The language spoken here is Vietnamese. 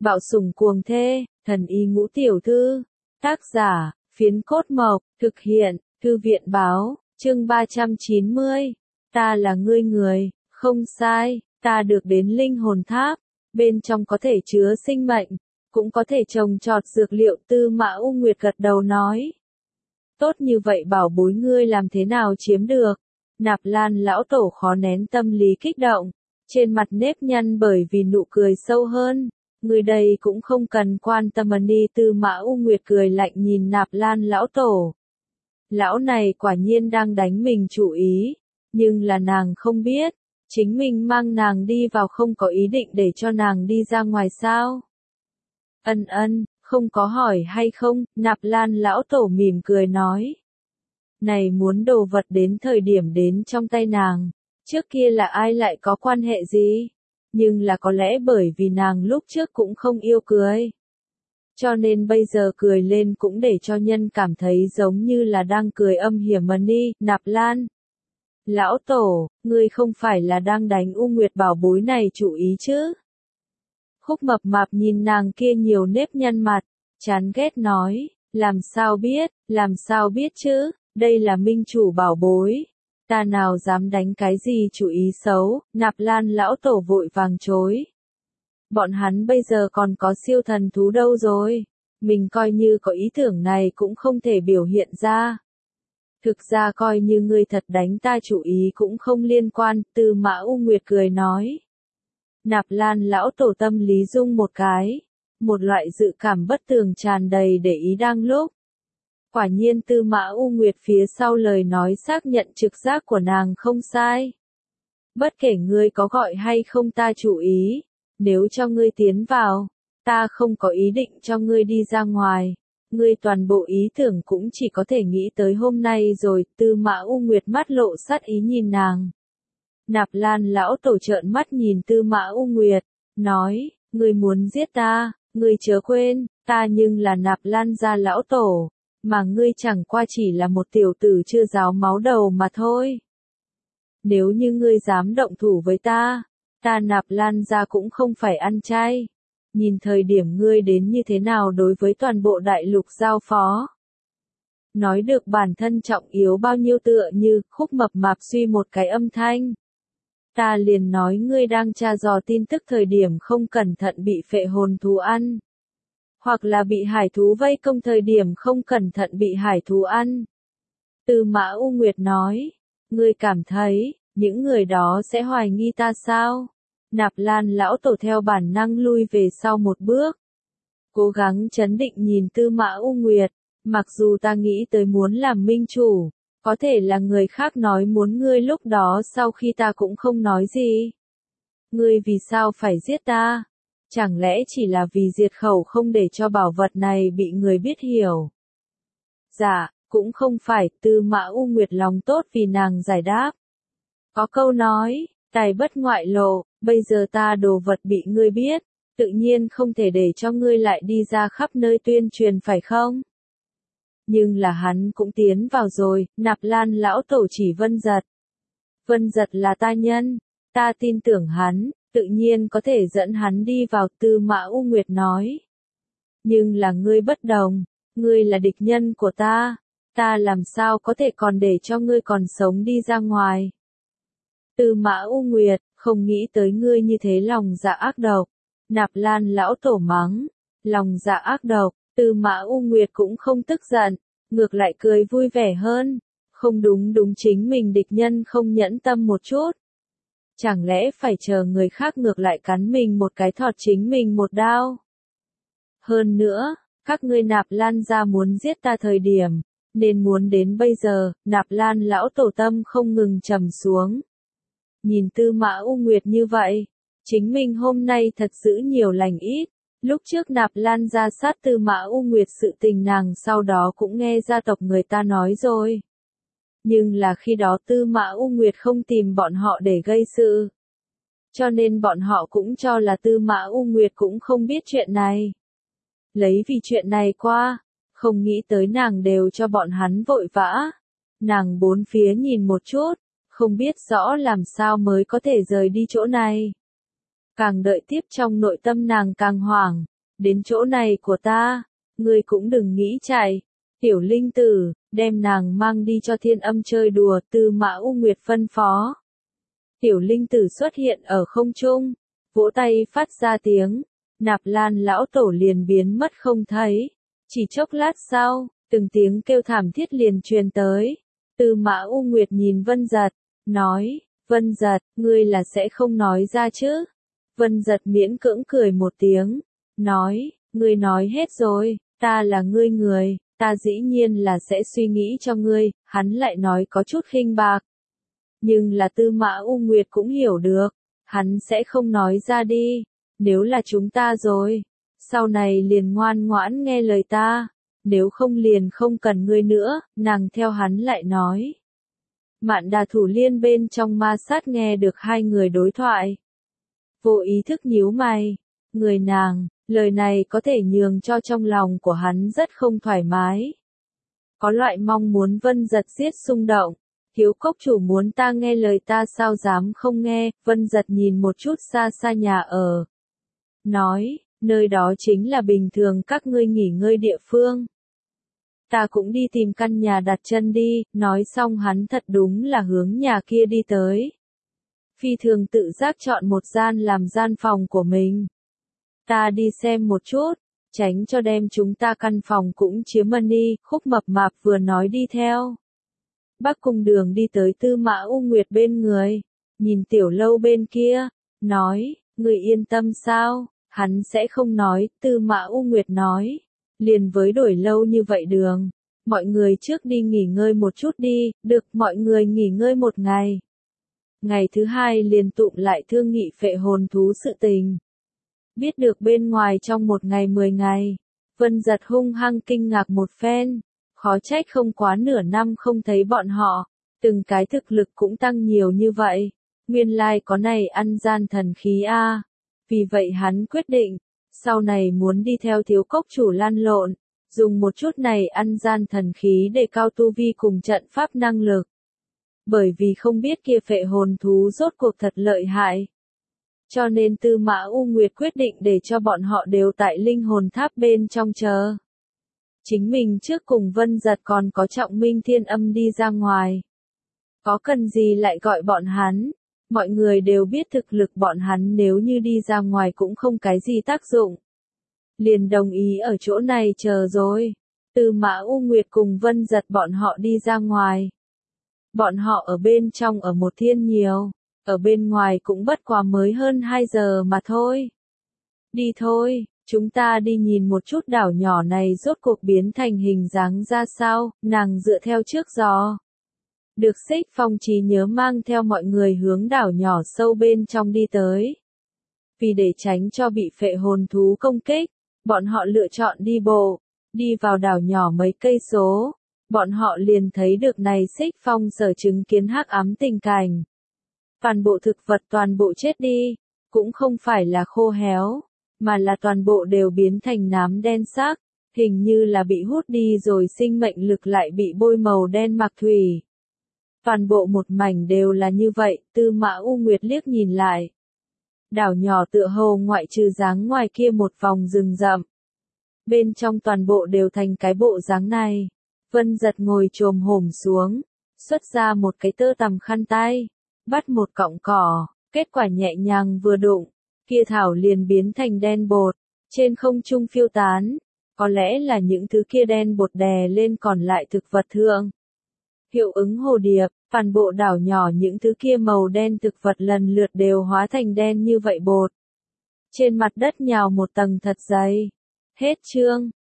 Bạo sủng cuồng thê, thần y ngũ tiểu thư. Tác giả, Phiến Cốt Mộc, thực hiện, Thư viện báo, chương 390. Ta là ngươi người, không sai, ta được đến linh hồn tháp. Bên trong có thể chứa sinh mệnh, cũng có thể trồng trọt dược liệu. Tư Mã U Nguyệt gật đầu nói. Tốt như vậy bảo bối ngươi làm thế nào chiếm được? Nạp Lan lão tổ khó nén tâm lý kích động, trên mặt nếp nhăn bởi vì nụ cười sâu hơn. Người đây cũng không cần quan tâm đi. Tư Mã U Nguyệt cười lạnh nhìn Nạp Lan lão tổ. Lão này quả nhiên đang đánh mình chủ ý, nhưng là nàng không biết, chính mình mang nàng đi vào không có ý định để cho nàng đi ra ngoài sao? Không có hỏi hay không, Nạp Lan lão tổ mỉm cười nói. Này muốn đồ vật đến thời điểm đến trong tay nàng, trước kia là ai lại có quan hệ gì? Nhưng là có lẽ bởi vì nàng lúc trước cũng không yêu cười. Cho nên bây giờ cười lên cũng để cho nhân cảm thấy giống như là đang cười âm hiểm đi. Nạp Lan lão tổ, ngươi không phải là đang đánh U Nguyệt bảo bối này chủ ý chứ? Khúc Mập Mạp nhìn nàng kia nhiều nếp nhăn mặt, chán ghét nói, làm sao biết chứ, đây là minh chủ bảo bối. Ta nào dám đánh cái gì chủ ý xấu. Nạp Lan lão tổ vội vàng chối. Bọn hắn bây giờ còn có siêu thần thú đâu rồi, mình coi như có ý tưởng này cũng không thể biểu hiện ra. Thực ra coi như ngươi thật đánh ta chủ ý cũng không liên quan. Tư Mã U Nguyệt cười nói. Nạp Lan lão tổ tâm lý rung một cái, một loại dự cảm bất tường tràn đầy để ý đang lúc. Quả nhiên Tư Mã U Nguyệt phía sau lời nói xác nhận trực giác của nàng không sai. Bất kể ngươi có gọi hay không ta chủ ý, nếu cho ngươi tiến vào, ta không có ý định cho ngươi đi ra ngoài. Ngươi toàn bộ ý tưởng cũng chỉ có thể nghĩ tới hôm nay rồi. Tư Mã U Nguyệt mắt lộ sát ý nhìn nàng. Nạp Lan lão tổ trợn mắt nhìn Tư Mã U Nguyệt, nói, ngươi muốn giết ta, ngươi chớ quên, ta nhưng là Nạp Lan gia lão tổ, mà ngươi chẳng qua chỉ là một tiểu tử chưa ráo máu đầu mà thôi. Nếu như ngươi dám động thủ với ta Nạp Lan gia cũng không phải ăn chay. Nhìn thời điểm ngươi đến như thế nào đối với toàn bộ đại lục giao phó. Nói được bản thân trọng yếu bao nhiêu tựa như. Khúc Mập Mạp suy một cái âm thanh. Ta liền nói ngươi đang tra dò tin tức thời điểm không cẩn thận bị phệ hồn thú ăn. Hoặc là bị hải thú vây công thời điểm không cẩn thận bị hải thú ăn. Tư Mã U Nguyệt nói, ngươi cảm thấy, những người đó sẽ hoài nghi ta sao? Nạp Lan lão tổ theo bản năng lui về sau một bước. Cố gắng trấn định nhìn Tư Mã U Nguyệt, mặc dù ta nghĩ tới muốn làm minh chủ, có thể là người khác nói muốn ngươi lúc đó sau khi ta cũng không nói gì. Ngươi vì sao phải giết ta? Chẳng lẽ chỉ là vì diệt khẩu không để cho bảo vật này bị người biết hiểu? Dạ, cũng không phải. Tư Mã U Nguyệt lòng tốt vì nàng giải đáp. Có câu nói, tài bất ngoại lộ, bây giờ ta đồ vật bị ngươi biết, tự nhiên không thể để cho ngươi lại đi ra khắp nơi tuyên truyền phải không? Nhưng là hắn cũng tiến vào rồi. Nạp Lan lão tổ chỉ Vân Giật. Vân Giật là ta nhân, ta tin tưởng hắn, tự nhiên có thể dẫn hắn đi vào. Tư Mã U Nguyệt nói. Nhưng là ngươi bất đồng, ngươi là địch nhân của ta làm sao có thể còn để cho ngươi còn sống đi ra ngoài. Tư Mã U Nguyệt, không nghĩ tới ngươi như thế lòng dạ ác độc. Nạp Lan lão tổ mắng, lòng dạ ác độc. Tư Mã U Nguyệt cũng không tức giận, ngược lại cười vui vẻ hơn. Không đúng chính mình địch nhân không nhẫn tâm một chút. Chẳng lẽ phải chờ người khác ngược lại cắn mình một cái thọt chính mình một đao? Hơn nữa, các ngươi Nạp Lan gia muốn giết ta thời điểm, nên muốn đến bây giờ. Nạp Lan lão tổ tâm không ngừng trầm xuống. Nhìn Tư Mã U Nguyệt như vậy, chính mình hôm nay thật giữ nhiều lành ít. Lúc trước Nạp Lan gia sát Tư Mã U Nguyệt sự tình nàng sau đó cũng nghe gia tộc người ta nói rồi. Nhưng là khi đó Tư Mã U Nguyệt không tìm bọn họ để gây sự. Cho nên bọn họ cũng cho là Tư Mã U Nguyệt cũng không biết chuyện này. Lấy vì chuyện này qua, không nghĩ tới nàng đều cho bọn hắn vội vã. Nàng bốn phía nhìn một chút, không biết rõ làm sao mới có thể rời đi chỗ này. Càng đợi tiếp trong nội tâm nàng càng hoảng, đến chỗ này của ta, ngươi cũng đừng nghĩ chạy. Tiểu linh tử, đem nàng mang đi cho Thiên Âm chơi đùa, Tư Mã U Nguyệt phân phó. Tiểu linh tử xuất hiện ở không trung, vỗ tay phát ra tiếng, Nạp Lan lão tổ liền biến mất không thấy. Chỉ chốc lát sau, từng tiếng kêu thảm thiết liền truyền tới. Tư Mã U Nguyệt nhìn Vân Giật, nói, Vân Giật, ngươi là sẽ không nói ra chứ? Vân Giật miễn cưỡng cười một tiếng, nói, ngươi nói hết rồi, ta là ngươi người, ta dĩ nhiên là sẽ suy nghĩ cho ngươi, hắn lại nói có chút khinh bạc. Nhưng là Tư Mã U Nguyệt cũng hiểu được, hắn sẽ không nói ra đi, nếu là chúng ta rồi, sau này liền ngoan ngoãn nghe lời ta, nếu không liền không cần ngươi nữa, nàng theo hắn lại nói. Mạn Đà Thủ Liên bên trong ma sát nghe được hai người đối thoại. Vô ý thức nhíu mày, người nàng, lời này có thể nhường cho trong lòng của hắn rất không thoải mái. Có loại mong muốn Vân Giật giết xung động, thiếu cốc chủ muốn ta nghe lời ta sao dám không nghe, Vân Giật nhìn một chút xa xa nhà ở. Nói, nơi đó chính là bình thường các ngươi nghỉ ngơi địa phương. Ta cũng đi tìm căn nhà đặt chân đi, nói xong hắn thật đúng là hướng nhà kia đi tới. Phi thường tự giác chọn một gian làm gian phòng của mình. Ta đi xem một chút, tránh cho đem chúng ta căn phòng cũng chiếm money, Khúc Mập Mạp vừa nói đi theo. Bắc Cung Đường đi tới Tư Mã U Nguyệt bên người, nhìn tiểu lâu bên kia, nói, người yên tâm sao, hắn sẽ không nói, Tư Mã U Nguyệt nói, liền với đổi lâu như vậy đường, mọi người trước đi nghỉ ngơi một chút đi, được, mọi người nghỉ ngơi một ngày. Ngày thứ hai liền tụng lại thương nghị phệ hồn thú sự tình. Biết được bên ngoài trong một ngày 10 ngày, Vân Giật hung hăng kinh ngạc một phen, khó trách không quá nửa năm không thấy bọn họ, từng cái thực lực cũng tăng nhiều như vậy, nguyên lai có này ăn gian thần khí a. Vì vậy hắn quyết định, sau này muốn đi theo thiếu cốc chủ lan lộn, dùng một chút này ăn gian thần khí để cao tu vi cùng trận pháp năng lực. Bởi vì không biết kia phệ hồn thú rốt cuộc thật lợi hại. Cho nên Tư Mã U Nguyệt quyết định để cho bọn họ đều tại linh hồn tháp bên trong chờ. Chính mình trước cùng Vân Giật còn có Trọng Minh Thiên Âm đi ra ngoài. Có cần gì lại gọi bọn hắn? Mọi người đều biết thực lực bọn hắn nếu như đi ra ngoài cũng không cái gì tác dụng. Liền đồng ý ở chỗ này chờ rồi. Tư Mã U Nguyệt cùng Vân Giật bọn họ đi ra ngoài. Bọn họ ở bên trong ở một thiên nhiều, ở bên ngoài cũng bất quá mới hơn 2 giờ mà thôi. Đi thôi, chúng ta đi nhìn một chút đảo nhỏ này rốt cuộc biến thành hình dáng ra sao, nàng dựa theo trước gió. Được Xích Phong trí nhớ mang theo mọi người hướng đảo nhỏ sâu bên trong đi tới. Vì để tránh cho bị phệ hồn thú công kích, bọn họ lựa chọn đi bộ, đi vào đảo nhỏ mấy cây số. Bọn họ liền thấy được này Xích Phong sở chứng kiến hắc ám tình cảnh. Toàn bộ thực vật toàn bộ chết đi, cũng không phải là khô héo, mà là toàn bộ đều biến thành nám đen sắc, hình như là bị hút đi rồi sinh mệnh lực lại bị bôi màu đen mạc thủy. Toàn bộ một mảnh đều là như vậy, Tư Mã U Nguyệt liếc nhìn lại. Đảo nhỏ tựa hồ ngoại trừ dáng ngoài kia một vòng rừng rậm. Bên trong toàn bộ đều thành cái bộ dáng này. Vân Giật ngồi chồm hổm xuống, xuất ra một cái tơ tằm khăn tay, bắt một cọng cỏ, kết quả nhẹ nhàng vừa đụng, kia thảo liền biến thành đen bột, trên không trung phiêu tán, có lẽ là những thứ kia đen bột đè lên còn lại thực vật thượng. Hiệu ứng hồ điệp, toàn bộ đảo nhỏ những thứ kia màu đen thực vật lần lượt đều hóa thành đen như vậy bột. Trên mặt đất nhào một tầng thật dày. Hết chương.